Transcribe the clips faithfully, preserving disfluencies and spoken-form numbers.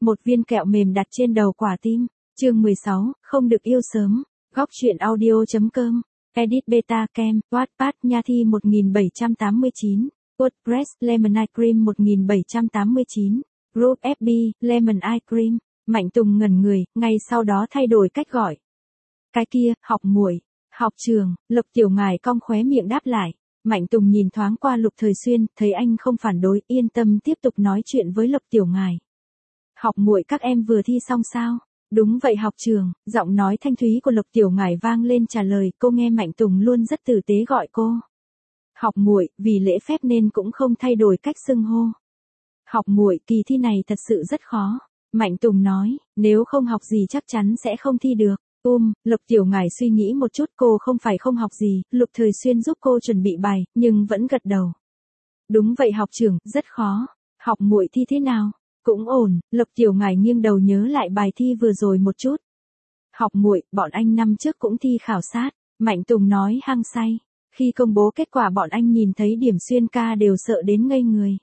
Một viên kẹo mềm đặt trên đầu quả tim. Chương mười sáu, không được yêu sớm. Góc truyện audio chấm com. Edit Beta Cam, Wattpad Nha Thi một nghìn bảy trăm tám mươi chín. WordPress Lemon Ice Cream một nghìn bảy trăm tám mươi chín. Group ép bê Lemon Ice Cream. Mạnh Tùng ngẩn người, ngay sau đó thay đổi cách gọi. Cái kia, học muội, học trường. Lục Tiểu Ngải cong khóe miệng đáp lại. Mạnh Tùng nhìn thoáng qua Lục Thời Xuyên, thấy anh không phản đối, yên tâm tiếp tục nói chuyện với Lục Tiểu Ngải. Học muội các em vừa thi xong sao? Đúng vậy học trường. Giọng nói thanh thúy của Lục Tiểu Ngải vang lên trả lời. Cô nghe Mạnh Tùng luôn rất tử tế gọi cô học muội, vì lễ phép nên cũng không thay đổi cách xưng hô. Học muội, kỳ thi này thật sự rất khó. Mạnh Tùng nói, nếu không học gì chắc chắn sẽ không thi được. Um, Lục Tiểu Ngải suy nghĩ một chút, cô không phải không học gì. Lục Thời Xuyên giúp cô chuẩn bị bài, nhưng vẫn gật đầu. Đúng vậy học trưởng, rất khó. Học muội thi thế nào? Cũng ổn. Lục Tiểu Ngải nghiêng đầu nhớ lại bài thi vừa rồi một chút. Học muội, bọn anh năm trước cũng thi khảo sát. Mạnh Tùng nói hăng say. Khi công bố kết quả bọn anh nhìn thấy điểm Xuyên ca đều sợ đến ngây người.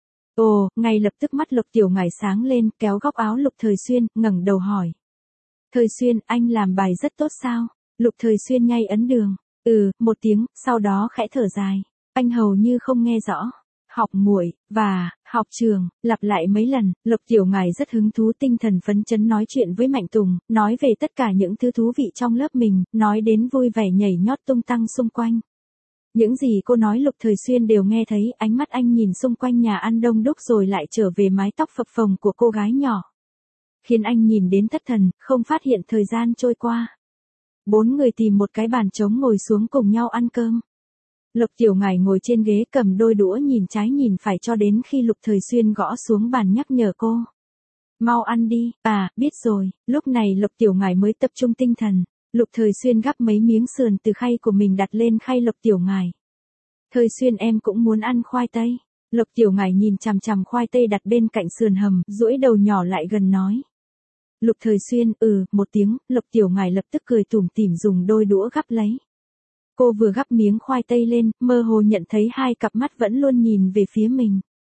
Ồ, ngay lập tức mắt Lục Tiểu Ngải sáng lên, kéo góc áo Lục Thời Xuyên, ngẩng đầu hỏi. Thời Xuyên, anh làm bài rất tốt sao? Lục Thời Xuyên nhay ấn đường. Ừ, một tiếng, sau đó khẽ thở dài. Anh hầu như không nghe rõ. Học muội, và, học trường, lặp lại mấy lần, Lục Tiểu Ngải rất hứng thú tinh thần phấn chấn nói chuyện với Mạnh Tùng, nói về tất cả những thứ thú vị trong lớp mình, nói đến vui vẻ nhảy nhót tung tăng xung quanh. Những gì cô nói Lục Thời Xuyên đều nghe thấy, ánh mắt anh nhìn xung quanh nhà ăn đông đúc rồi lại trở về mái tóc phập phồng của cô gái nhỏ. Khiến anh nhìn đến thất thần, không phát hiện thời gian trôi qua. Bốn người tìm một cái bàn trống ngồi xuống cùng nhau ăn cơm. Lục Tiểu Ngải ngồi trên ghế cầm đôi đũa nhìn trái nhìn phải cho đến khi Lục Thời Xuyên gõ xuống bàn nhắc nhở cô. Mau ăn đi, à, biết rồi. Lúc này Lục Tiểu Ngải mới tập trung tinh thần. Lục Thời Xuyên gắp mấy miếng sườn từ khay của mình đặt lên khay Lục Tiểu Ngải. Thời Xuyên em cũng muốn ăn khoai tây. Lục Tiểu Ngải nhìn chằm chằm khoai tây đặt bên cạnh sườn hầm, duỗi đầu nhỏ lại gần nói. Lục Thời Xuyên, ừ, một tiếng, Lục Tiểu Ngải lập tức cười tủm tỉm dùng đôi đũa gắp lấy. Cô vừa gắp miếng khoai tây lên, mơ hồ nhận thấy hai cặp mắt vẫn luôn nhìn về phía mình.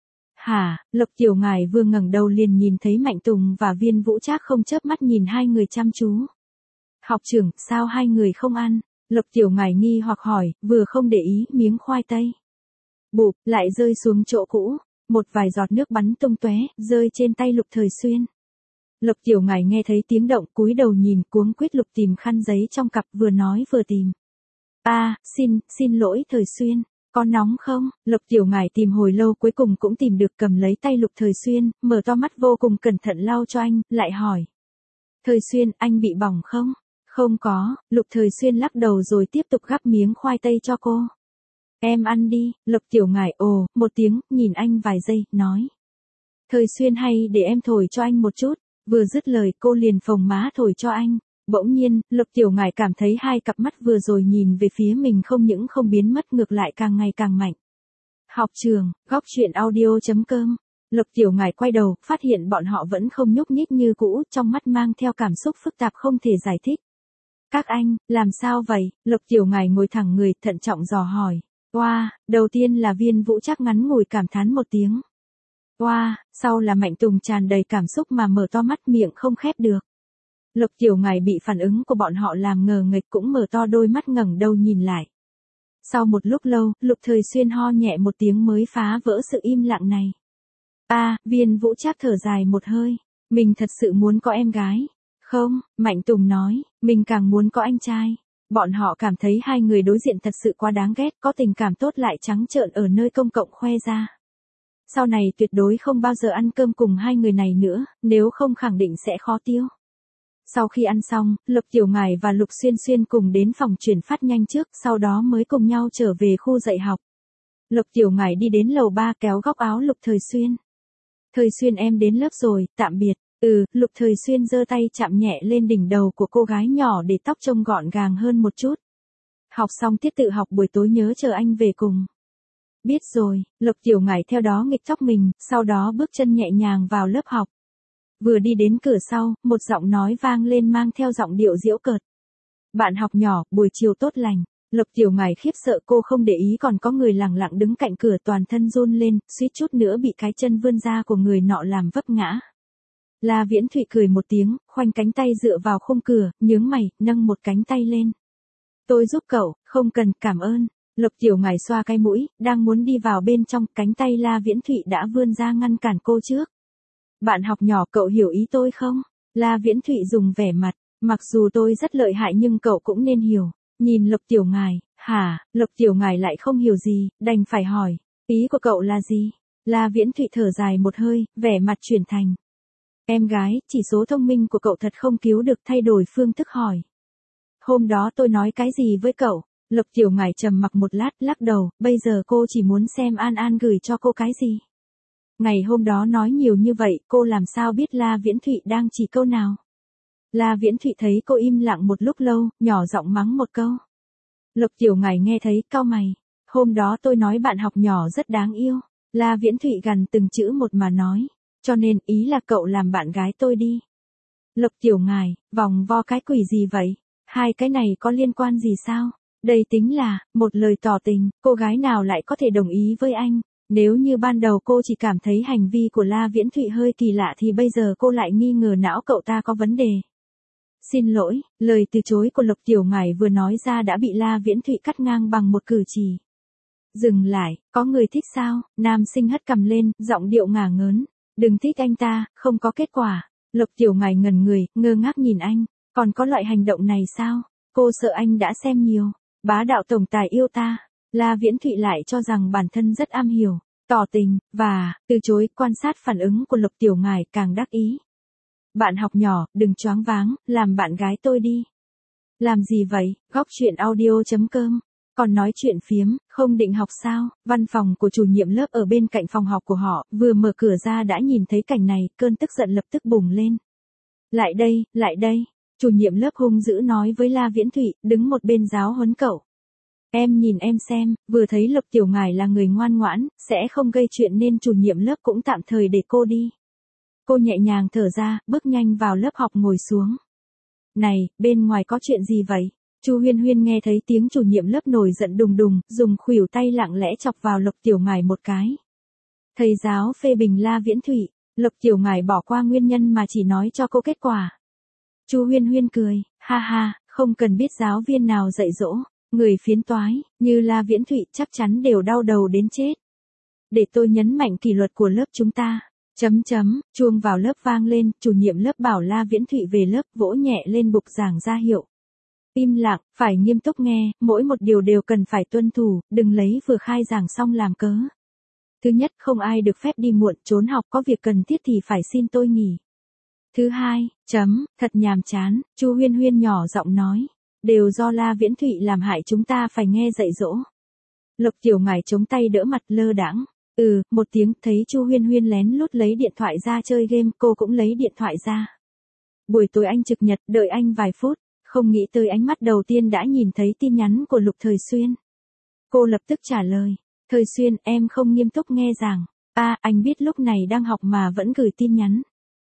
Hả, Lục Tiểu Ngải vừa ngẩng đầu liền nhìn thấy Mạnh Tùng và Viên Vũ Trác không chớp mắt nhìn hai người chăm chú. Học trưởng, sao hai người không ăn? Lục Tiểu Ngải nghi hoặc hỏi, vừa không để ý miếng khoai tây. Bụp, lại rơi xuống chỗ cũ, một vài giọt nước bắn tung tóe, rơi trên tay Lục Thời Xuyên. Lục Tiểu Ngải nghe thấy tiếng động, cúi đầu nhìn, cuống quýt lục tìm khăn giấy trong cặp, vừa nói vừa tìm. A, à, xin, xin lỗi Thời Xuyên, có nóng không? Lục Tiểu Ngải tìm hồi lâu cuối cùng cũng tìm được, cầm lấy tay Lục Thời Xuyên, mở to mắt vô cùng cẩn thận lau cho anh, lại hỏi. Thời Xuyên, anh bị bỏng không? Không có. Lục Thời Xuyên lắc đầu rồi tiếp tục gắp miếng khoai tây cho cô. Em ăn đi. Lục Tiểu Ngải ồ, một tiếng, nhìn anh vài giây, nói. Thời Xuyên hay để em thổi cho anh một chút. Vừa dứt lời cô liền phồng má thổi cho anh. Bỗng nhiên, Lục Tiểu Ngải cảm thấy hai cặp mắt vừa rồi nhìn về phía mình không những không biến mất ngược lại càng ngày càng mạnh. Học trường, góc truyện audio chấm com. Lục Tiểu Ngải quay đầu, phát hiện bọn họ vẫn không nhúc nhích như cũ, trong mắt mang theo cảm xúc phức tạp không thể giải thích. Các anh, làm sao vậy? Lục Tiểu Ngải ngồi thẳng người, thận trọng dò hỏi. Oa, wow, đầu tiên là Viên Vũ Trác ngắn ngủi cảm thán một tiếng. Oa, wow, sau là Mạnh Tùng tràn đầy cảm xúc mà mở to mắt miệng không khép được. Lục Tiểu Ngải bị phản ứng của bọn họ làm ngờ nghệch cũng mở to đôi mắt ngẩng đầu nhìn lại. Sau một lúc lâu, Lục Thời Xuyên ho nhẹ một tiếng mới phá vỡ sự im lặng này. A, à, Viên Vũ Trác thở dài một hơi. Mình thật sự muốn có em gái. Không, Mạnh Tùng nói, mình càng muốn có anh trai. Bọn họ cảm thấy hai người đối diện thật sự quá đáng ghét, có tình cảm tốt lại trắng trợn ở nơi công cộng khoe ra. Sau này tuyệt đối không bao giờ ăn cơm cùng hai người này nữa, nếu không khẳng định sẽ khó tiêu. Sau khi ăn xong, Lục Tiểu Ngải và Lục Xuyên Xuyên cùng đến phòng chuyển phát nhanh trước, sau đó mới cùng nhau trở về khu dạy học. Lục Tiểu Ngải đi đến lầu ba kéo góc áo Lục Thời Xuyên. Thời Xuyên em đến lớp rồi, tạm biệt. Ừ, Lục Thời Xuyên giơ tay chạm nhẹ lên đỉnh đầu của cô gái nhỏ để tóc trông gọn gàng hơn một chút. Học xong tiết tự học buổi tối nhớ chờ anh về cùng. Biết rồi, Lục Tiểu Ngải theo đó nghịch tóc mình, sau đó bước chân nhẹ nhàng vào lớp học. Vừa đi đến cửa sau, một giọng nói vang lên mang theo giọng điệu giễu cợt. Bạn học nhỏ, buổi chiều tốt lành. Lục Tiểu Ngải khiếp sợ cô không để ý còn có người lẳng lặng đứng cạnh cửa toàn thân run lên, suýt chút nữa bị cái chân vươn ra của người nọ làm vấp ngã. La Viễn Thụy cười một tiếng, khoanh cánh tay dựa vào khung cửa, nhướng mày, nâng một cánh tay lên. Tôi giúp cậu, không cần, cảm ơn. Lục Tiểu Ngải xoa cái mũi, đang muốn đi vào bên trong, cánh tay La Viễn Thụy đã vươn ra ngăn cản cô trước. Bạn học nhỏ, cậu hiểu ý tôi không? La Viễn Thụy dùng vẻ mặt, mặc dù tôi rất lợi hại nhưng cậu cũng nên hiểu. Nhìn Lục Tiểu Ngải, hả? Lục Tiểu Ngải lại không hiểu gì, đành phải hỏi, ý của cậu là gì? La Viễn Thụy thở dài một hơi, vẻ mặt chuyển thành. Em gái, chỉ số thông minh của cậu thật không cứu được, thay đổi phương thức hỏi. Hôm đó tôi nói cái gì với cậu? Lục Tiểu Ngải trầm mặc một lát, lắc đầu, bây giờ cô chỉ muốn xem An An gửi cho cô cái gì. Ngày hôm đó nói nhiều như vậy, cô làm sao biết La Viễn Thụy đang chỉ câu nào? La Viễn Thụy thấy cô im lặng một lúc lâu, nhỏ giọng mắng một câu. Lục Tiểu Ngải nghe thấy, cau mày. Hôm đó tôi nói bạn học nhỏ rất đáng yêu. La Viễn Thụy gằn từng chữ một mà nói. Cho nên, ý là cậu làm bạn gái tôi đi. Lục Tiểu Ngải, vòng vo cái quỷ gì vậy? Hai cái này có liên quan gì sao? Đây tính là, một lời tỏ tình, cô gái nào lại có thể đồng ý với anh? Nếu như ban đầu cô chỉ cảm thấy hành vi của La Viễn Thụy hơi kỳ lạ thì bây giờ cô lại nghi ngờ não cậu ta có vấn đề. Xin lỗi, lời từ chối của Lục Tiểu Ngải vừa nói ra đã bị La Viễn Thụy cắt ngang bằng một cử chỉ. Dừng lại, có người thích sao? Nam sinh hất cằm lên, giọng điệu ngả ngớn. Đừng thích anh ta, không có kết quả. Lục Tiểu Ngải ngẩn người, ngơ ngác nhìn anh. Còn có loại hành động này sao? Cô sợ anh đã xem nhiều. Bá đạo tổng tài yêu ta. La Viễn Thụy lại cho rằng bản thân rất am hiểu, tỏ tình, và, từ chối, quan sát phản ứng của Lục Tiểu Ngải càng đắc ý. Bạn học nhỏ, đừng choáng váng, làm bạn gái tôi đi. Làm gì vậy? Góc chuyện audio chấm com. Còn nói chuyện phiếm, không định học sao? Văn phòng của chủ nhiệm lớp ở bên cạnh phòng học của họ, vừa mở cửa ra đã nhìn thấy cảnh này, cơn tức giận lập tức bùng lên. Lại đây, lại đây. Chủ nhiệm lớp hung dữ nói với La Viễn Thụy, đứng một bên giáo huấn cậu. Em nhìn em xem, vừa thấy Lục Tiểu Ngải là người ngoan ngoãn, sẽ không gây chuyện nên chủ nhiệm lớp cũng tạm thời để cô đi. Cô nhẹ nhàng thở ra, bước nhanh vào lớp học ngồi xuống. Này, bên ngoài có chuyện gì vậy? Chu Huyên Huyên nghe thấy tiếng chủ nhiệm lớp nổi giận đùng đùng, dùng khuỷu tay lặng lẽ chọc vào Lục Tiểu Ngải một cái. Thầy giáo phê bình La Viễn Thụy, Lục Tiểu Ngải bỏ qua nguyên nhân mà chỉ nói cho cô kết quả. Chu Huyên Huyên cười, ha ha, không cần biết giáo viên nào dạy dỗ, người phiến toái, như La Viễn Thụy chắc chắn đều đau đầu đến chết. Để tôi nhấn mạnh kỷ luật của lớp chúng ta. Chấm chấm, chuông vào lớp vang lên, chủ nhiệm lớp bảo La Viễn Thụy về lớp, vỗ nhẹ lên bục giảng ra hiệu. Im lặng, phải nghiêm túc nghe, mỗi một điều đều cần phải tuân thủ, đừng lấy vừa khai giảng xong làm cớ. Thứ nhất, không ai được phép đi muộn, trốn học, có việc cần thiết thì phải xin tôi nghỉ. Thứ hai, chấm, thật nhàm chán, Chu Huyên Huyên nhỏ giọng nói, đều do La Viễn Thụy làm hại chúng ta phải nghe dạy dỗ. Lục Tiểu Ngải chống tay đỡ mặt lơ đãng. Ừ, một tiếng, thấy Chu Huyên Huyên lén lút lấy điện thoại ra chơi game, cô cũng lấy điện thoại ra. Buổi tối anh trực nhật, đợi anh vài phút, không nghĩ tới ánh mắt đầu tiên đã nhìn thấy tin nhắn của Lục Thời Xuyên. Cô lập tức trả lời, Thời Xuyên, em không nghiêm túc nghe giảng. À, anh biết lúc này đang học mà vẫn gửi tin nhắn.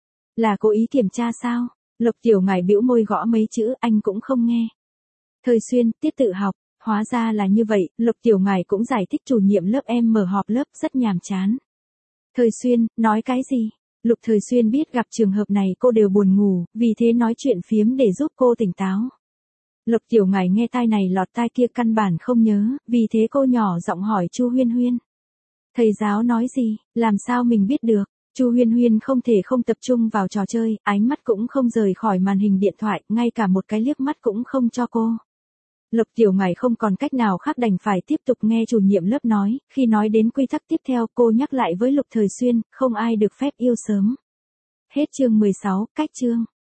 Là cố ý kiểm tra sao? Lục Tiểu Ngải bĩu môi gõ mấy chữ, anh cũng không nghe. Thời Xuyên, tiết tự học. Hóa ra là như vậy, Lục Tiểu Ngải cũng giải thích chủ nhiệm lớp em mở họp lớp rất nhàm chán. Thời Xuyên, nói cái gì? Lục Thời Xuyên biết gặp trường hợp này cô đều buồn ngủ, vì thế nói chuyện phiếm để giúp cô tỉnh táo. Lục Tiểu Ngải nghe tai này lọt tai kia căn bản không nhớ, vì thế cô nhỏ giọng hỏi Chu Huyên Huyên. Thầy giáo nói gì, làm sao mình biết được? Chu Huyên Huyên không thể không tập trung vào trò chơi, ánh mắt cũng không rời khỏi màn hình điện thoại, ngay cả một cái liếc mắt cũng không cho cô. Lục Tiểu Ngải không còn cách nào khác đành phải tiếp tục nghe chủ nhiệm lớp nói, khi nói đến quy tắc tiếp theo cô nhắc lại với Lục Thời Xuyên, không ai được phép yêu sớm. Hết chương mười sáu, cách chương.